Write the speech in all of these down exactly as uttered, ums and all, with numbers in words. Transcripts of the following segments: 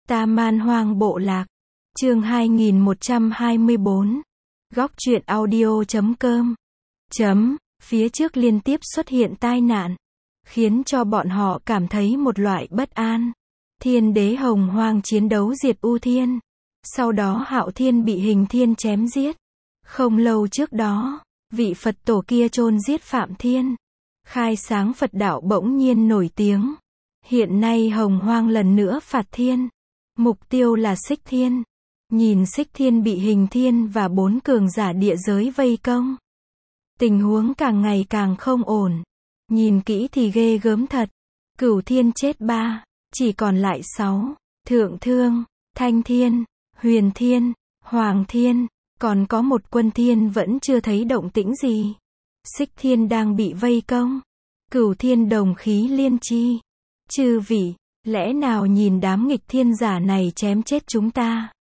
Ta Man Hoang Bộ Lạc. Chương hai nghìn một trăm hai mươi bốn. Góc truyện audio chấm com. Chấm, phía trước liên tiếp xuất hiện tai nạn, khiến cho bọn họ cảm thấy một loại bất an. Thiên đế Hồng Hoang chiến đấu diệt U Thiên. Sau đó Hạo Thiên bị Hình Thiên chém giết. Không lâu trước đó, vị Phật tổ kia chôn giết Phạm Thiên. Khai sáng Phật đạo bỗng nhiên nổi tiếng. Hiện nay Hồng Hoang lần nữa phạt Thiên. Mục tiêu là Xích Thiên. Nhìn Xích Thiên bị Hình Thiên và bốn cường giả địa giới vây công. Tình huống càng ngày càng không ổn. Nhìn kỹ thì ghê gớm thật. Cửu Thiên chết ba, chỉ còn lại sáu. Thượng Thương, Thanh Thiên, Huyền Thiên, Hoàng Thiên, còn có một Quân Thiên vẫn chưa thấy động tĩnh gì. Xích Thiên đang bị vây công. Cửu Thiên đồng khí liên chi. Chư vị, lẽ nào nhìn đám nghịch thiên giả này chém chết chúng ta?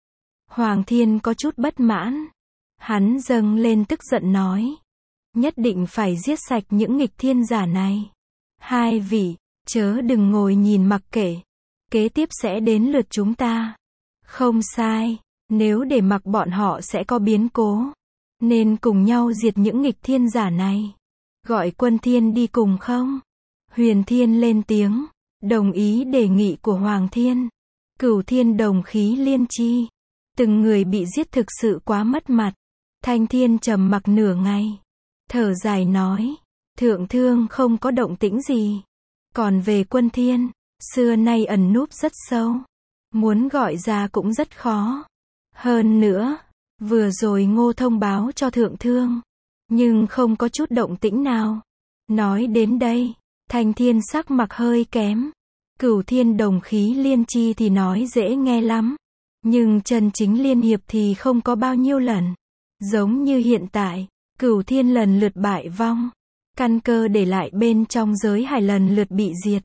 Hoàng Thiên có chút bất mãn. Hắn dâng lên tức giận nói. Nhất định phải giết sạch những nghịch thiên giả này. Hai vị, chớ đừng ngồi nhìn mặc kệ. Kế tiếp sẽ đến lượt chúng ta. Không sai, nếu để mặc bọn họ sẽ có biến cố. Nên cùng nhau diệt những nghịch thiên giả này. Gọi Quân Thiên đi cùng không? Huyền Thiên lên tiếng, đồng ý đề nghị của Hoàng Thiên. Cửu Thiên đồng khí liên chi. Từng người bị giết thực sự quá mất mặt. Thanh Thiên trầm mặc nửa ngày. Thở dài nói, Thượng Thương không có động tĩnh gì. Còn về Quân Thiên, xưa nay ẩn núp rất sâu. Muốn gọi ra cũng rất khó. Hơn nữa, vừa rồi Ngô thông báo cho Thượng Thương. Nhưng không có chút động tĩnh nào. Nói đến đây, Thanh Thiên sắc mặt hơi kém. Cửu Thiên đồng khí liên chi thì nói dễ nghe lắm. Nhưng chân chính liên hiệp thì không có bao nhiêu lần. Giống như hiện tại, Cửu Thiên lần lượt bại vong. Căn cơ để lại bên trong giới hải lần lượt bị diệt.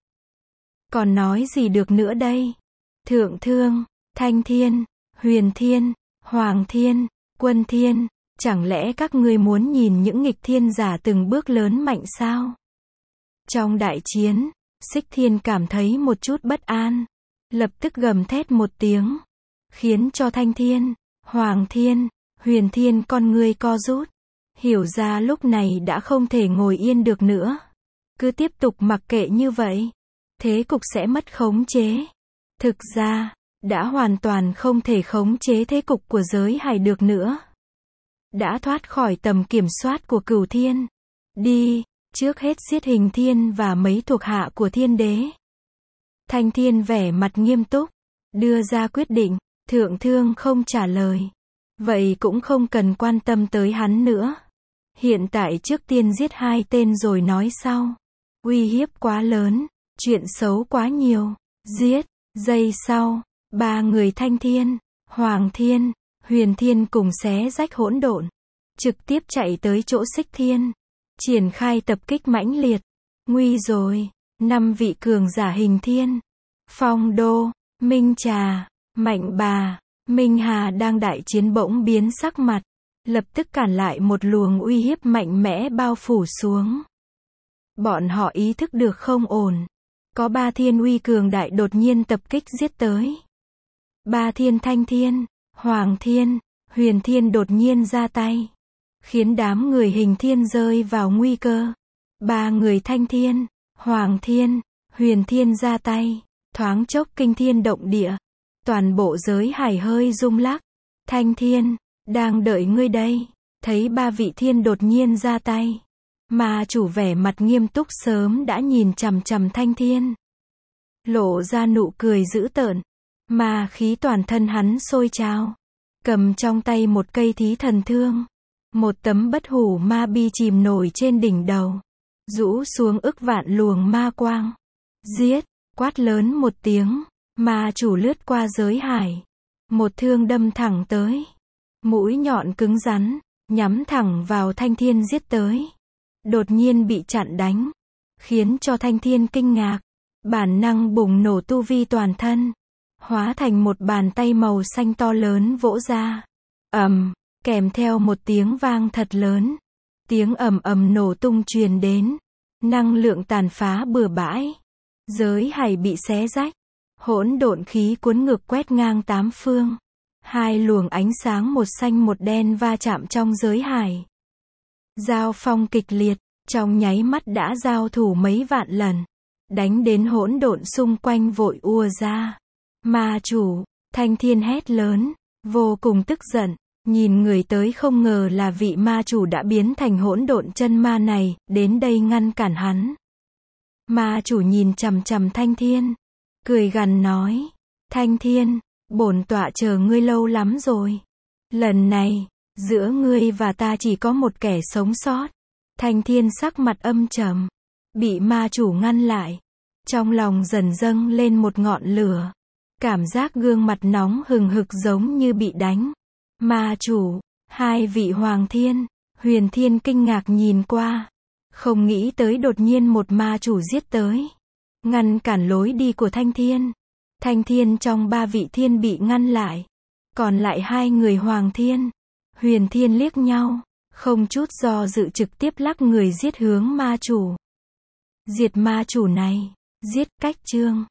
Còn nói gì được nữa đây? Thượng Thương, Thanh Thiên, Huyền Thiên, Hoàng Thiên, Quân Thiên, chẳng lẽ các ngươi muốn nhìn những nghịch thiên giả từng bước lớn mạnh sao? Trong đại chiến, Xích Thiên cảm thấy một chút bất an. Lập tức gầm thét một tiếng. Khiến cho Thanh Thiên, Hoàng Thiên, Huyền Thiên con ngươi co rút. Hiểu ra lúc này đã không thể ngồi yên được nữa. Cứ tiếp tục mặc kệ như vậy, thế cục sẽ mất khống chế. Thực ra, đã hoàn toàn không thể khống chế thế cục của giới hải được nữa. Đã thoát khỏi tầm kiểm soát của Cửu Thiên. Đi, trước hết giết Hình Thiên và mấy thuộc hạ của Thiên Đế. Thanh Thiên vẻ mặt nghiêm túc, đưa ra quyết định. Thượng Thương không trả lời. Vậy cũng không cần quan tâm tới hắn nữa. Hiện tại trước tiên giết hai tên rồi nói sau. Uy hiếp quá lớn, chuyện xấu quá nhiều. Giết, giây sau, ba người Thanh Thiên, Hoàng Thiên, Huyền Thiên cùng xé rách hỗn độn. Trực tiếp chạy tới chỗ Xích Thiên. Triển khai tập kích mãnh liệt. Nguy rồi, năm vị cường giả Hình Thiên. Phong Đô, Minh Trà, Mạnh Bà, Minh Hà đang đại chiến bỗng biến sắc mặt. Lập tức cản lại một luồng uy hiếp mạnh mẽ bao phủ xuống. Bọn họ ý thức được không ổn. Có ba thiên uy cường đại đột nhiên tập kích giết tới. Ba thiên Thanh Thiên, Hoàng Thiên, Huyền Thiên đột nhiên ra tay. Khiến đám người Hình Thiên rơi vào nguy cơ. Ba người Thanh Thiên, Hoàng Thiên, Huyền Thiên ra tay. Thoáng chốc kinh thiên động địa. Toàn bộ giới hải hơi rung lắc. Thanh Thiên, đang đợi ngươi đây. Thấy ba vị thiên đột nhiên ra tay. Mà chủ vẻ mặt nghiêm túc sớm đã nhìn chằm chằm Thanh Thiên. Lộ ra nụ cười dữ tợn. Mà khí toàn thân hắn sôi trào. Cầm trong tay một cây thí thần thương. Một tấm bất hủ ma bi chìm nổi trên đỉnh đầu. Rũ xuống ức vạn luồng ma quang. Giết, quát lớn một tiếng. Ma chủ lướt qua giới hải. Một thương đâm thẳng tới. Mũi nhọn cứng rắn, nhắm thẳng vào Thanh Thiên giết tới. Đột nhiên bị chặn đánh. Khiến cho Thanh Thiên kinh ngạc. Bản năng bùng nổ tu vi toàn thân. Hóa thành một bàn tay màu xanh to lớn vỗ ra. Ầm, kèm theo một tiếng vang thật lớn. Tiếng ầm ầm nổ tung truyền đến. Năng lượng tàn phá bừa bãi. Giới hải bị xé rách. Hỗn độn khí cuốn ngược quét ngang tám phương. Hai luồng ánh sáng một xanh một đen va chạm trong giới hải. Giao phong kịch liệt, trong nháy mắt đã giao thủ mấy vạn lần. Đánh đến hỗn độn xung quanh vội ùa ra. Ma chủ, Thanh Thiên hét lớn, vô cùng tức giận. Nhìn người tới không ngờ là vị ma chủ đã biến thành hỗn độn chân ma này, đến đây ngăn cản hắn. Ma chủ nhìn chằm chằm Thanh Thiên, cười gằn nói, Thanh Thiên, bổn tọa chờ ngươi lâu lắm rồi. Lần này, giữa ngươi và ta chỉ có một kẻ sống sót. Thanh Thiên sắc mặt âm trầm, bị ma chủ ngăn lại. Trong lòng dần dâng lên một ngọn lửa. Cảm giác gương mặt nóng hừng hực giống như bị đánh. Ma chủ, hai vị Hoàng Thiên, Huyền Thiên kinh ngạc nhìn qua. Không nghĩ tới đột nhiên một ma chủ giết tới. Ngăn cản lối đi của Thanh Thiên. Thanh Thiên trong ba vị thiên bị ngăn lại. Còn lại hai người Hoàng Thiên, Huyền Thiên liếc nhau. Không chút do dự trực tiếp lắc người giết hướng ma chủ. Diệt ma chủ này. Giết. Cách chương